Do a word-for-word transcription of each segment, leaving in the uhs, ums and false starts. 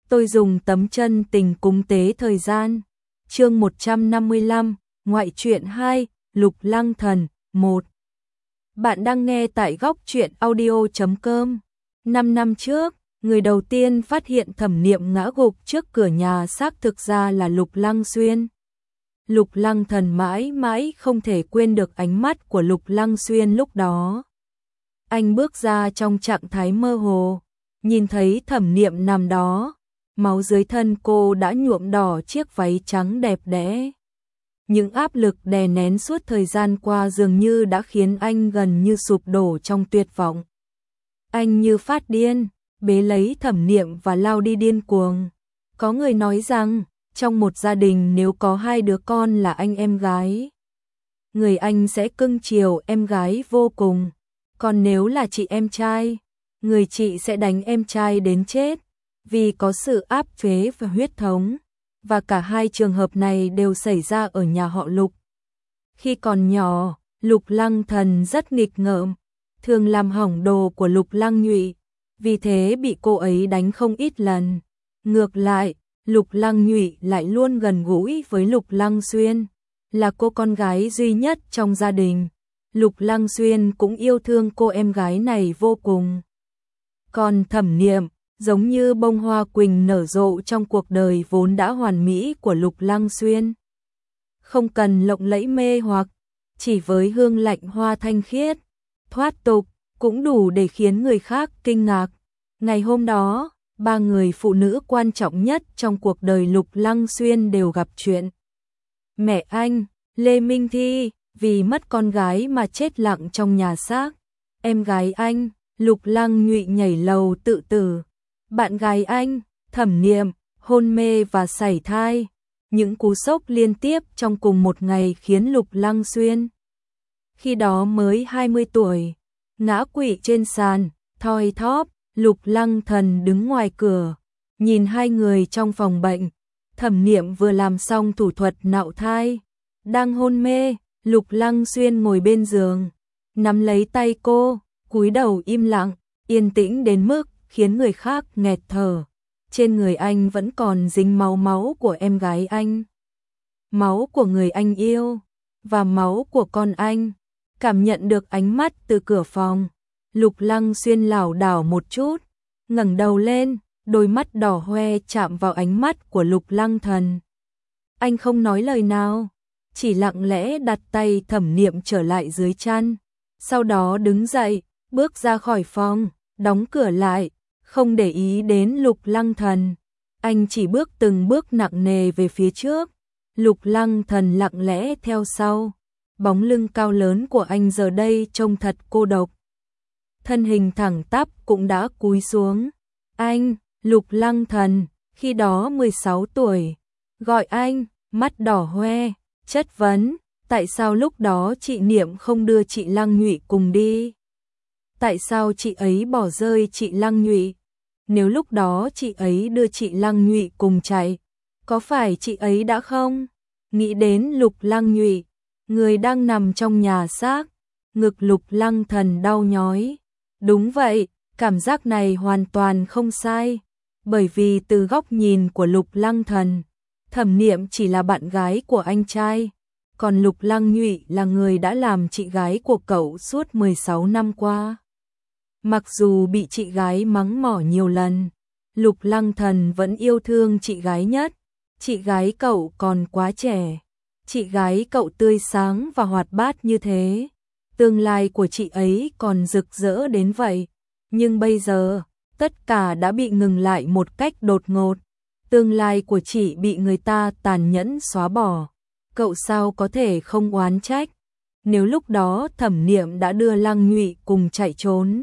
tôi dùng tấm chân tình cúng tế thời gian. Chương một trăm năm mươi lăm, ngoại truyện hai, Lục Lăng Thần, một. Bạn đang nghe tại góc truyện audio chấm com. Năm năm trước, người đầu tiên phát hiện Thẩm Niệm ngã gục trước cửa nhà xác thực ra là Lục Lăng Xuyên. Lục Lăng Thần mãi mãi không thể quên được ánh mắt của Lục Lăng Xuyên lúc đó. Anh bước ra trong trạng thái mơ hồ, nhìn thấy Thẩm Niệm nằm đó, máu dưới thân cô đã nhuộm đỏ chiếc váy trắng đẹp đẽ. Những áp lực đè nén suốt thời gian qua dường như đã khiến anh gần như sụp đổ trong tuyệt vọng. Anh như phát điên, bế lấy Thẩm Niệm và lao đi điên cuồng. Có người nói rằng, trong một gia đình nếu có hai đứa con là anh em gái, người anh sẽ cưng chiều em gái vô cùng. Còn nếu là chị em trai, người chị sẽ đánh em trai đến chết, vì có sự áp chế và huyết thống. Và cả hai trường hợp này đều xảy ra ở nhà họ Lục. Khi còn nhỏ, Lục Lăng Thần rất nghịch ngợm, thường làm hỏng đồ của Lục Lăng Nhụy, vì thế bị cô ấy đánh không ít lần. Ngược lại, Lục Lăng Nhụy lại luôn gần gũi với Lục Lăng Xuyên, là cô con gái duy nhất trong gia đình. Lục Lăng Xuyên cũng yêu thương cô em gái này vô cùng. Còn Thẩm Niệm, giống như bông hoa quỳnh nở rộ trong cuộc đời vốn đã hoàn mỹ của Lục Lăng Xuyên. Không cần lộng lẫy mê hoặc, chỉ với hương lạnh hoa thanh khiết, thoát tục, cũng đủ để khiến người khác kinh ngạc. Ngày hôm đó, ba người phụ nữ quan trọng nhất trong cuộc đời Lục Lăng Xuyên đều gặp chuyện. Mẹ anh, Lê Minh Thi, vì mất con gái mà chết lặng trong nhà xác. Em gái anh, Lục Lăng Nhụy nhảy lầu tự tử. Bạn gái anh, Thẩm Niệm, hôn mê và sảy thai. Những cú sốc liên tiếp trong cùng một ngày khiến Lục Lăng Xuyên, khi đó mới hai mươi tuổi, ngã quỵ trên sàn, thoi thóp. Lục Lăng Thần đứng ngoài cửa, nhìn hai người trong phòng bệnh. Thẩm Niệm vừa làm xong thủ thuật nạo thai, đang hôn mê. Lục Lăng Xuyên ngồi bên giường, nắm lấy tay cô, cúi đầu im lặng, yên tĩnh đến mức khiến người khác nghẹt thở. Trên người anh vẫn còn dính máu máu của em gái anh, máu của người anh yêu, và máu của con anh. Cảm nhận được ánh mắt từ cửa phòng, Lục Lăng Xuyên lảo đảo một chút, ngẩng đầu lên, đôi mắt đỏ hoe chạm vào ánh mắt của Lục Lăng Thần. Anh không nói lời nào, chỉ lặng lẽ đặt tay Thẩm Niệm trở lại dưới chăn, sau đó đứng dậy, bước ra khỏi phòng, đóng cửa lại, không để ý đến Lục Lăng Thần. Anh chỉ bước từng bước nặng nề về phía trước, Lục Lăng Thần lặng lẽ theo sau. Bóng lưng cao lớn của anh giờ đây trông thật cô độc. Thân hình thẳng tắp cũng đã cúi xuống. Anh, Lục Lăng Thần, khi đó mười sáu tuổi, gọi anh, mắt đỏ hoe, chất vấn, tại sao lúc đó chị Niệm không đưa chị Lăng Nhụy cùng đi? Tại sao chị ấy bỏ rơi chị Lăng Nhụy? Nếu lúc đó chị ấy đưa chị Lăng Nhụy cùng chạy, có phải chị ấy đã không? Nghĩ đến Lục Lăng Nhụy, người đang nằm trong nhà xác, ngực Lục Lăng Thần đau nhói. Đúng vậy, cảm giác này hoàn toàn không sai, bởi vì từ góc nhìn của Lục Lăng Thần, Thẩm Niệm chỉ là bạn gái của anh trai, còn Lục Lăng Nhụy là người đã làm chị gái của cậu suốt mười sáu năm qua. Mặc dù bị chị gái mắng mỏ nhiều lần, Lục Lăng Thần vẫn yêu thương chị gái nhất. Chị gái cậu còn quá trẻ, chị gái cậu tươi sáng và hoạt bát như thế, tương lai của chị ấy còn rực rỡ đến vậy. Nhưng bây giờ, tất cả đã bị ngừng lại một cách đột ngột. Tương lai của chị bị người ta tàn nhẫn xóa bỏ. Cậu sao có thể không oán trách? Nếu lúc đó Thẩm Niệm đã đưa Lăng Nhụy cùng chạy trốn,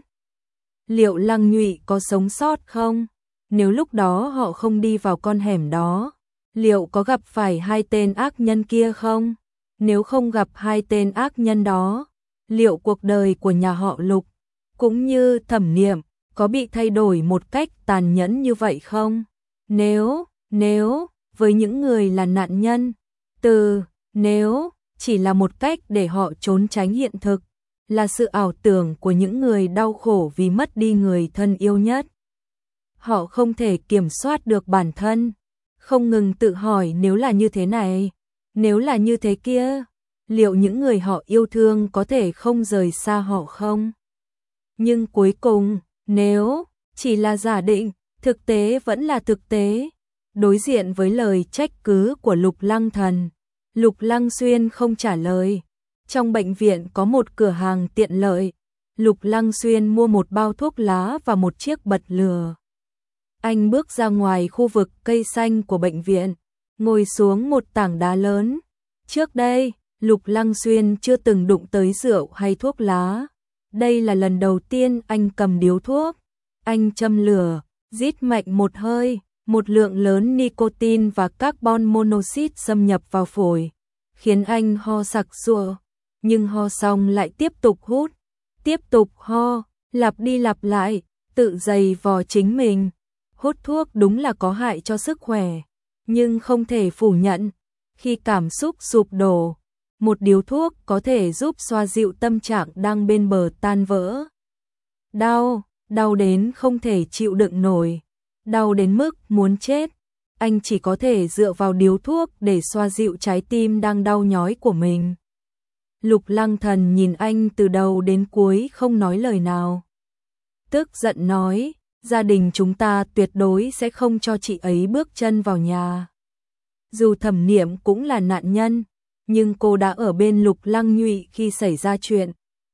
liệu Lăng Nhụy có sống sót không? Nếu lúc đó họ không đi vào con hẻm đó, liệu có gặp phải hai tên ác nhân kia không? Nếu không gặp hai tên ác nhân đó, liệu cuộc đời của nhà họ Lục, cũng như Thẩm Niệm, có bị thay đổi một cách tàn nhẫn như vậy không? Nếu, nếu, với những người là nạn nhân, từ nếu chỉ là một cách để họ trốn tránh hiện thực, là sự ảo tưởng của những người đau khổ vì mất đi người thân yêu nhất. họ không thể kiểm soát được bản thân, không ngừng tự hỏi nếu là như thế này, nếu là như thế kia, liệu những người họ yêu thương có thể không rời xa họ không? Nhưng cuối cùng, nếu chỉ là giả định, thực tế vẫn là thực tế. Đối diện với lời trách cứ của Lục Lăng Thần, Lục Lăng Xuyên không trả lời. Trong bệnh viện có một cửa hàng tiện lợi, Lục Lăng Xuyên mua một bao thuốc lá và một chiếc bật lửa. Anh bước ra ngoài khu vực cây xanh của bệnh viện, ngồi xuống một tảng đá lớn. Trước đây, Lục Lăng Xuyên chưa từng đụng tới rượu hay thuốc lá. Đây là lần đầu tiên anh cầm điếu thuốc. Anh châm lửa, rít mạnh một hơi, một lượng lớn nicotine và carbon monoxide xâm nhập vào phổi, khiến anh ho sặc sụa, nhưng ho xong lại tiếp tục hút, tiếp tục ho, lặp đi lặp lại, tự giày vò chính mình. Hút thuốc đúng là có hại cho sức khỏe, nhưng không thể phủ nhận, khi cảm xúc sụp đổ, một điếu thuốc có thể giúp xoa dịu tâm trạng đang bên bờ tan vỡ. Đau, đau đến không thể chịu đựng nổi, đau đến mức muốn chết, anh chỉ có thể dựa vào điếu thuốc để xoa dịu trái tim đang đau nhói của mình. Lục Lăng Thần nhìn anh từ đầu đến cuối không nói lời nào. Tức giận nói, gia đình chúng ta tuyệt đối sẽ không cho chị ấy bước chân vào nhà. Dù Thẩm Niệm cũng là nạn nhân, nhưng cô đã ở bên Lục Lăng Nhụy khi xảy ra chuyện.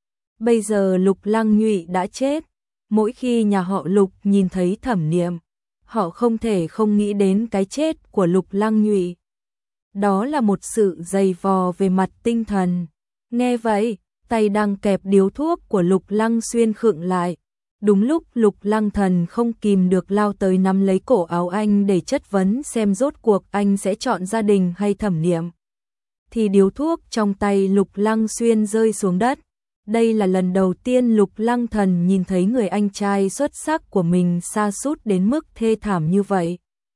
Bây giờ Lục Lăng Nhụy đã chết, mỗi khi nhà họ Lục nhìn thấy Thẩm Niệm, họ không thể không nghĩ đến cái chết của Lục Lăng Nhụy. Đó là một sự dày vò về mặt tinh thần. Nghe vậy, tay đang kẹp điếu thuốc của Lục Lăng Xuyên khựng lại. Đúng lúc Lục Lăng Thần không kìm được lao tới nắm lấy cổ áo anh để chất vấn xem rốt cuộc anh sẽ chọn gia đình hay Thẩm Niệm. Thì điếu thuốc trong tay Lục Lăng Xuyên rơi xuống đất. Đây là lần đầu tiên Lục Lăng Thần nhìn thấy người anh trai xuất sắc của mình sa sút đến mức thê thảm như vậy.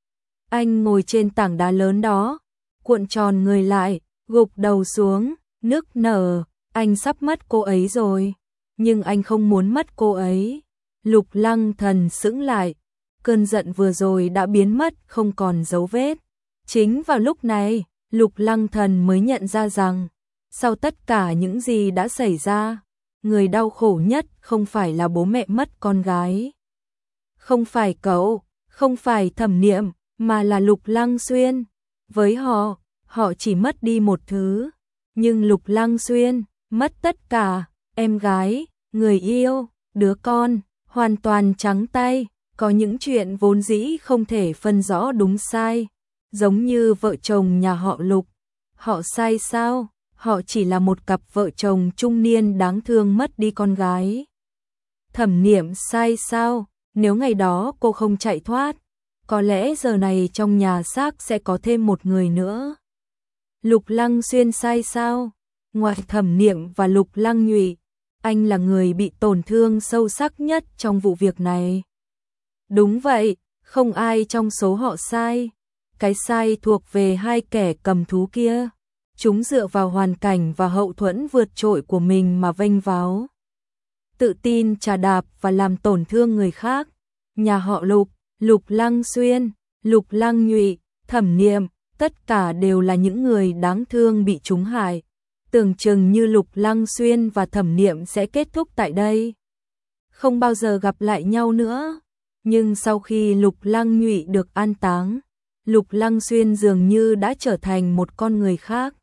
Anh ngồi trên tảng đá lớn đó, cuộn tròn người lại, gục đầu xuống, nức nở, anh sắp mất cô ấy rồi, nhưng anh không muốn mất cô ấy. Lục Lăng Thần sững lại, cơn giận vừa rồi đã biến mất không còn dấu vết. Chính vào lúc này, Lục Lăng Thần mới nhận ra rằng, sau tất cả những gì đã xảy ra, người đau khổ nhất không phải là bố mẹ mất con gái. Không phải cậu, không phải Thẩm Niệm, mà là Lục Lăng Xuyên. Với họ, họ chỉ mất đi một thứ, nhưng Lục Lăng Xuyên mất tất cả, em gái, người yêu, đứa con, hoàn toàn trắng tay, có những chuyện vốn dĩ không thể phân rõ đúng sai, giống như vợ chồng nhà họ Lục. Họ sai sao? Họ chỉ là một cặp vợ chồng trung niên đáng thương mất đi con gái. Thẩm Niệm sai sao? Nếu ngày đó cô không chạy thoát, có lẽ giờ này trong nhà xác sẽ có thêm một người nữa. Lục Lăng Xuyên sai sao? Ngoài Thẩm Niệm và Lục Lăng Nhụy, anh là người bị tổn thương sâu sắc nhất trong vụ việc này. Đúng vậy, không ai trong số họ sai. Cái sai thuộc về hai kẻ cầm thú kia. Chúng dựa vào hoàn cảnh và hậu thuẫn vượt trội của mình mà vênh váo, tự tin chà đạp và làm tổn thương người khác. Nhà họ Lục, Lục Lăng Xuyên, Lục Lăng Nhụy, Thẩm Niệm, tất cả đều là những người đáng thương bị chúng hại. Tưởng chừng như Lục Lăng Xuyên và Thẩm Niệm sẽ kết thúc tại đây, không bao giờ gặp lại nhau nữa. Nhưng sau khi Lục Lăng Nhụy được an táng, Lục Lăng Xuyên dường như đã trở thành một con người khác.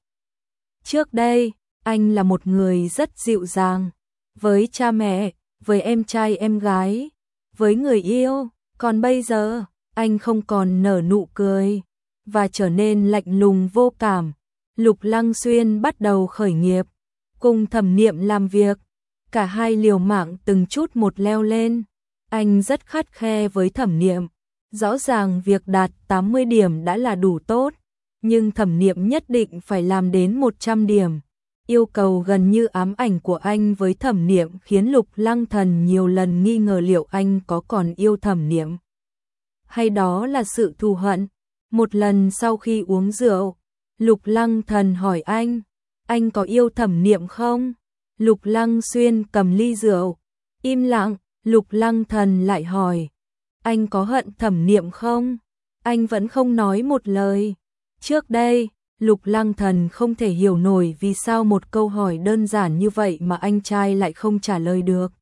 Trước đây, anh là một người rất dịu dàng, với cha mẹ, với em trai em gái, với người yêu, còn bây giờ, anh không còn nở nụ cười, và trở nên lạnh lùng vô cảm. Lục Lăng Xuyên bắt đầu khởi nghiệp, cùng Thẩm Niệm làm việc, cả hai liều mạng từng chút một leo lên. Anh rất khắt khe với Thẩm Niệm, rõ ràng việc đạt tám mươi điểm đã là đủ tốt, nhưng Thẩm Niệm nhất định phải làm đến một trăm điểm. Yêu cầu gần như ám ảnh của anh với Thẩm Niệm khiến Lục Lăng Thần nhiều lần nghi ngờ liệu anh có còn yêu Thẩm Niệm, hay đó là sự thù hận. Một lần sau khi uống rượu, Lục Lăng Thần hỏi anh, anh có yêu Thẩm Niệm không? Lục Lăng Xuyên cầm ly rượu, im lặng. Lục Lăng Thần lại hỏi, Anh có hận Thẩm Niệm không? Anh vẫn không nói một lời. Trước đây, Lục Lăng Thần không thể hiểu nổi vì sao một câu hỏi đơn giản như vậy mà anh trai lại không trả lời được.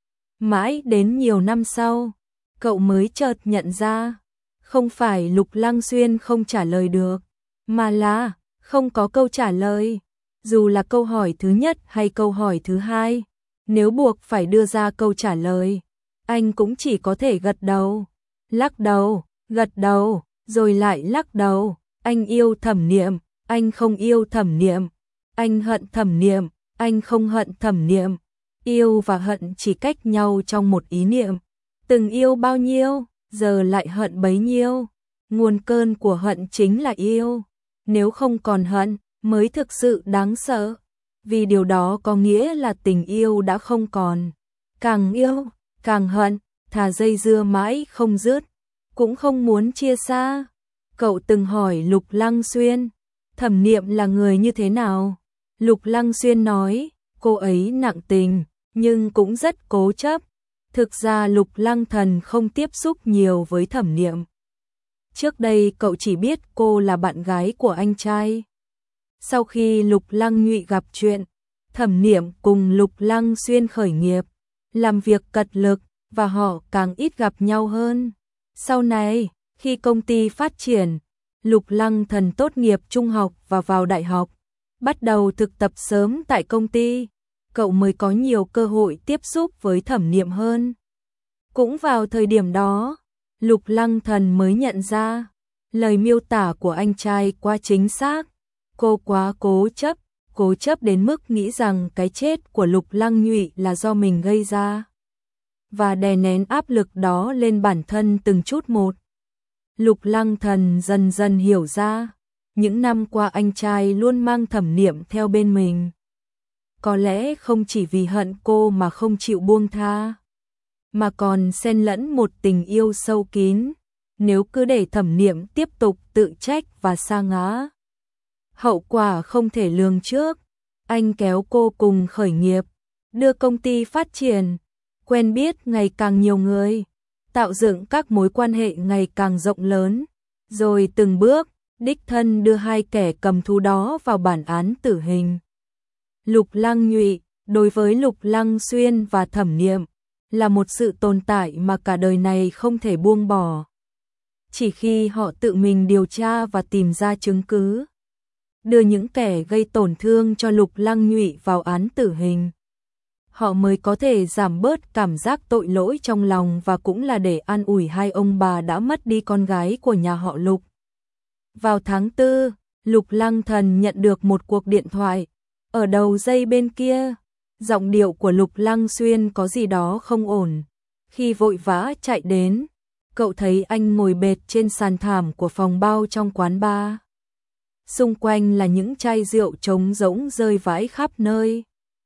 Mãi đến nhiều năm sau, cậu mới chợt nhận ra, không phải Lục Lăng Xuyên không trả lời được, mà là không có câu trả lời. Dù là câu hỏi thứ nhất hay câu hỏi thứ hai, nếu buộc phải đưa ra câu trả lời, anh cũng chỉ có thể gật đầu, lắc đầu, gật đầu, rồi lại lắc đầu. Anh yêu Thẩm Niệm, anh không yêu Thẩm Niệm, anh hận Thẩm Niệm, anh không hận Thẩm Niệm. Yêu và hận chỉ cách nhau trong một ý niệm. Từng yêu bao nhiêu, giờ lại hận bấy nhiêu. Nguồn cơn của hận chính là yêu. Nếu không còn hận, mới thực sự đáng sợ. Vì điều đó có nghĩa là tình yêu đã không còn. Càng yêu, càng hận, thà dây dưa mãi không dứt, cũng không muốn chia xa. Cậu từng hỏi Lục Lăng Xuyên, Thẩm Niệm là người như thế nào? Lục Lăng Xuyên nói, cô ấy nặng tình, nhưng cũng rất cố chấp. Thực ra Lục Lăng Thần không tiếp xúc nhiều với Thẩm Niệm. Trước đây cậu chỉ biết cô là bạn gái của anh trai. Sau khi Lục Lăng Nhụy gặp chuyện, Thẩm Niệm cùng Lục Lăng Xuyên khởi nghiệp, làm việc cật lực và họ càng ít gặp nhau hơn. Sau này, khi công ty phát triển, Lục Lăng Thần tốt nghiệp trung học và vào đại học, bắt đầu thực tập sớm tại công ty, cậu mới có nhiều cơ hội tiếp xúc với Thẩm Niệm hơn. Cũng vào thời điểm đó, Lục Lăng Thần mới nhận ra, lời miêu tả của anh trai quá chính xác, cô quá cố chấp, cố chấp đến mức nghĩ rằng cái chết của Lục Lăng Nhụy là do mình gây ra, và đè nén áp lực đó lên bản thân từng chút một. Lục Lăng Thần dần dần hiểu ra, những năm qua anh trai luôn mang Thẩm Niệm theo bên mình. Có lẽ không chỉ vì hận cô mà không chịu buông tha, mà còn xen lẫn một tình yêu sâu kín. Nếu cứ để Thẩm Niệm tiếp tục tự trách và sa ngã, hậu quả không thể lường trước. Anh kéo cô cùng khởi nghiệp, đưa công ty phát triển, quen biết ngày càng nhiều người, tạo dựng các mối quan hệ ngày càng rộng lớn, rồi từng bước, đích thân đưa hai kẻ cầm thú đó vào bản án tử hình. Lục Lăng Nhụy, đối với Lục Lăng Xuyên và Thẩm Niệm, là một sự tồn tại mà cả đời này không thể buông bỏ. Chỉ khi họ tự mình điều tra và tìm ra chứng cứ, đưa những kẻ gây tổn thương cho Lục Lăng Nhụy vào án tử hình, họ mới có thể giảm bớt cảm giác tội lỗi trong lòng, và cũng là để an ủi hai ông bà đã mất đi con gái của nhà họ Lục. Vào tháng tư, Lục Lăng Thần nhận được một cuộc điện thoại. Ở đầu dây bên kia, giọng điệu của Lục Lăng Xuyên có gì đó không ổn. Khi vội vã chạy đến, cậu thấy anh ngồi bệt trên sàn thảm của phòng bao trong quán bar. Xung quanh là những chai rượu trống rỗng rơi vãi khắp nơi.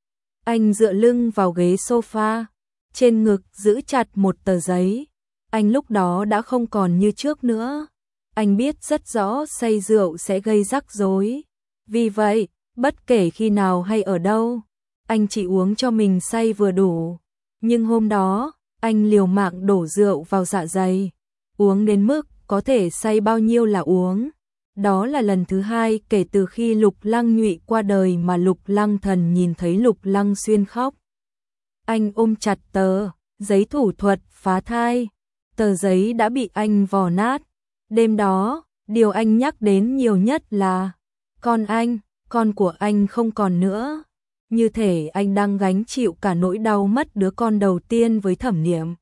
Anh dựa lưng vào ghế sofa, trên ngực giữ chặt một tờ giấy. Anh lúc đó đã không còn như trước nữa. Anh biết rất rõ say rượu sẽ gây rắc rối. Vì vậy, bất kể khi nào hay ở đâu, anh chỉ uống cho mình say vừa đủ. Nhưng hôm đó, anh liều mạng đổ rượu vào dạ dày, uống đến mức có thể say bao nhiêu là uống. Đó là lần thứ hai kể từ khi Lục Lăng Nhụy qua đời mà Lục Lăng Thần nhìn thấy Lục Lăng Xuyên khóc. Anh ôm chặt tờ giấy thủ thuật phá thai. Tờ giấy đã bị anh vò nát. Đêm đó, điều anh nhắc đến nhiều nhất là con anh, con của anh không còn nữa. Như thể anh đang gánh chịu cả nỗi đau mất đứa con đầu tiên với Thẩm Niệm.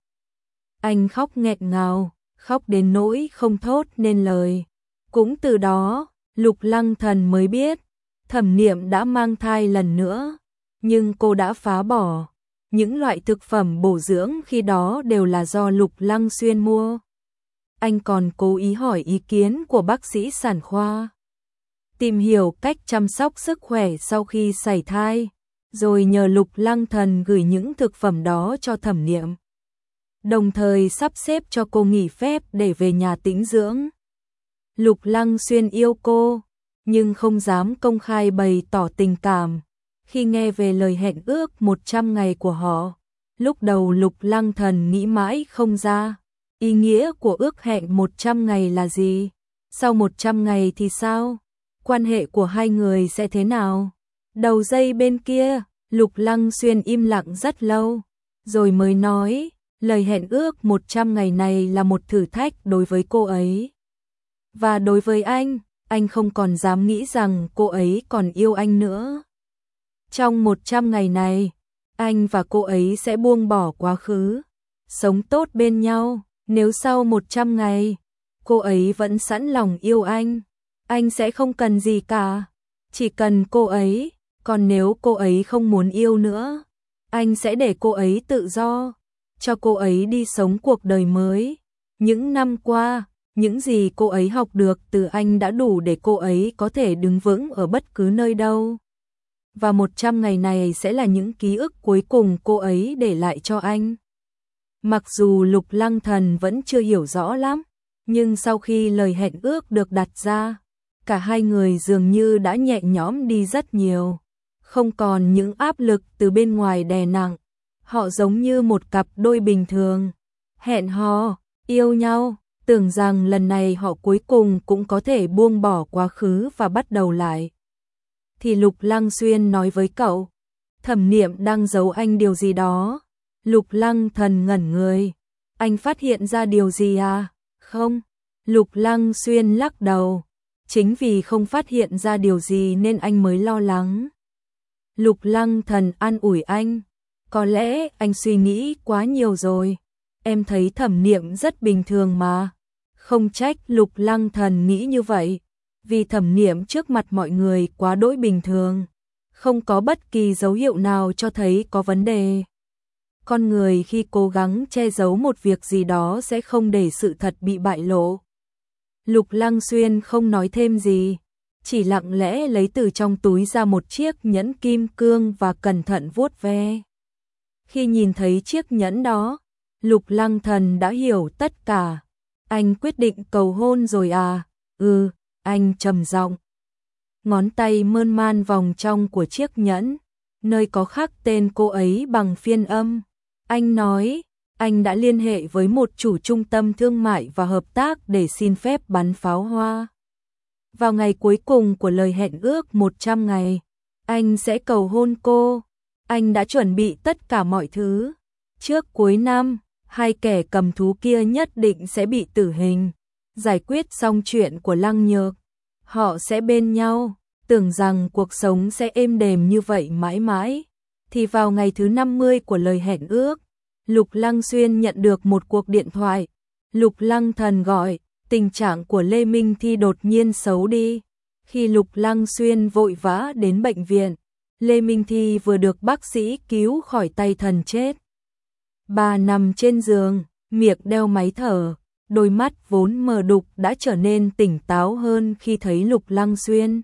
Anh khóc nghẹn ngào, khóc đến nỗi không thốt nên lời. Cũng từ đó, Lục Lăng Thần mới biết, Thẩm Niệm đã mang thai lần nữa, nhưng cô đã phá bỏ. Những loại thực phẩm bổ dưỡng khi đó đều là do Lục Lăng Xuyên mua. Anh còn cố ý hỏi ý kiến của bác sĩ sản khoa, tìm hiểu cách chăm sóc sức khỏe sau khi sảy thai, rồi nhờ Lục Lăng Thần gửi những thực phẩm đó cho Thẩm Niệm, đồng thời sắp xếp cho cô nghỉ phép để về nhà tĩnh dưỡng. Lục Lăng Xuyên yêu cô, nhưng không dám công khai bày tỏ tình cảm. Khi nghe về lời hẹn ước một trăm ngày của họ, lúc đầu Lục Lăng Thần nghĩ mãi không ra, Ý nghĩa của ước hẹn một trăm ngày là gì? Sau một trăm ngày thì sao? Quan hệ của hai người sẽ thế nào? Đầu dây bên kia, Lục Lăng Xuyên im lặng rất lâu, rồi mới nói, lời hẹn ước một trăm ngày này là một thử thách đối với cô ấy. Và đối với anh, anh không còn dám nghĩ rằng cô ấy còn yêu anh nữa. Trong một trăm ngày này, anh và cô ấy sẽ buông bỏ quá khứ, sống tốt bên nhau. Nếu sau một trăm ngày, cô ấy vẫn sẵn lòng yêu anh, anh sẽ không cần gì cả, chỉ cần cô ấy. Còn nếu cô ấy không muốn yêu nữa, anh sẽ để cô ấy tự do, cho cô ấy đi sống cuộc đời mới. Những năm qua, những gì cô ấy học được từ anh đã đủ để cô ấy có thể đứng vững ở bất cứ nơi đâu. Và một trăm ngày này sẽ là những ký ức cuối cùng cô ấy để lại cho anh. Mặc dù Lục Lăng Thần vẫn chưa hiểu rõ lắm, nhưng sau khi lời hẹn ước được đặt ra, cả hai người dường như đã nhẹ nhõm đi rất nhiều. Không còn những áp lực từ bên ngoài đè nặng, họ giống như một cặp đôi bình thường, hẹn hò, yêu nhau, tưởng rằng lần này họ cuối cùng cũng có thể buông bỏ quá khứ và bắt đầu lại. Thì Lục Lăng Xuyên nói với cậu, Thẩm Niệm đang giấu anh điều gì đó. Lục Lăng Thần ngẩn người, anh phát hiện ra điều gì à? Không, Lục Lăng Xuyên lắc đầu, chính vì không phát hiện ra điều gì nên anh mới lo lắng. Lục Lăng Thần an ủi anh, có lẽ anh suy nghĩ quá nhiều rồi, em thấy Thẩm Niệm rất bình thường mà. Không trách Lục Lăng Thần nghĩ như vậy, vì Thẩm Niệm trước mặt mọi người quá đỗi bình thường, không có bất kỳ dấu hiệu nào cho thấy có vấn đề. Con người khi cố gắng che giấu một việc gì đó sẽ không để sự thật bị bại lộ. Lục Lăng Xuyên không nói thêm gì, chỉ lặng lẽ lấy từ trong túi ra một chiếc nhẫn kim cương và cẩn thận vuốt ve. Khi nhìn thấy chiếc nhẫn đó, Lục Lăng Thần đã hiểu tất cả. Anh quyết định cầu hôn rồi à? Ừ, anh trầm giọng. Ngón tay mơn man vòng trong của chiếc nhẫn, nơi có khắc tên cô ấy bằng phiên âm. Anh nói, anh đã liên hệ với một chủ trung tâm thương mại và hợp tác để xin phép bắn pháo hoa. Vào ngày cuối cùng của lời hẹn ước một trăm ngày, anh sẽ cầu hôn cô. Anh đã chuẩn bị tất cả mọi thứ. Trước cuối năm, hai kẻ cầm thú kia nhất định sẽ bị tử hình. Giải quyết xong chuyện của Lăng Nhược, họ sẽ bên nhau. Tưởng rằng cuộc sống sẽ êm đềm như vậy mãi mãi. Thì vào ngày thứ năm mươi của lời hẹn ước, Lục Lăng Xuyên nhận được một cuộc điện thoại. Lục Lăng Thần gọi, tình trạng của Lê Minh Thi đột nhiên xấu đi. Khi Lục Lăng Xuyên vội vã đến bệnh viện, Lê Minh Thi vừa được bác sĩ cứu khỏi tay thần chết. Bà nằm trên giường, miệng đeo máy thở, đôi mắt vốn mờ đục đã trở nên tỉnh táo hơn khi thấy Lục Lăng Xuyên.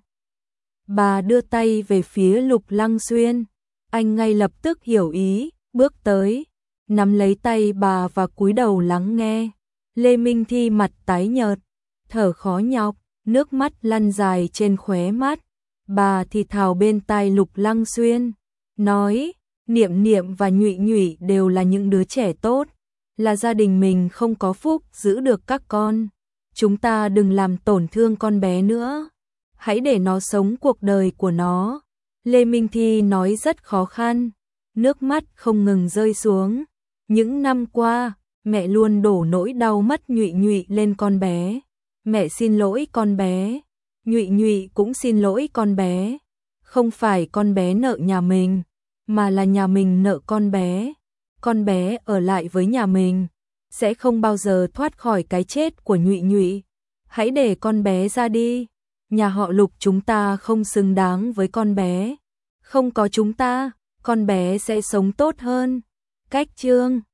Bà đưa tay về phía Lục Lăng Xuyên, anh ngay lập tức hiểu ý, bước tới, nắm lấy tay bà và cúi đầu lắng nghe. Lê Minh Thi mặt tái nhợt, thở khó nhọc, nước mắt lăn dài trên khóe mắt. Bà thì thào bên tai Lục Lăng Xuyên, nói, Niệm Niệm và Nhụy Nhụy đều là những đứa trẻ tốt, là gia đình mình không có phúc giữ được các con. Chúng ta đừng làm tổn thương con bé nữa, hãy để nó sống cuộc đời của nó. Lê Minh Thi nói rất khó khăn, nước mắt không ngừng rơi xuống. Những năm qua, mẹ luôn đổ nỗi đau mất Nhụy Nhụy lên con bé. Mẹ xin lỗi con bé, Nhụy Nhụy cũng xin lỗi con bé. Không phải con bé nợ nhà mình, mà là nhà mình nợ con bé. Con bé ở lại với nhà mình, sẽ không bao giờ thoát khỏi cái chết của Nhụy Nhụy. Hãy để con bé ra đi. Nhà họ Lục chúng ta không xứng đáng với con bé. Không có chúng ta, con bé sẽ sống tốt hơn. Cách chương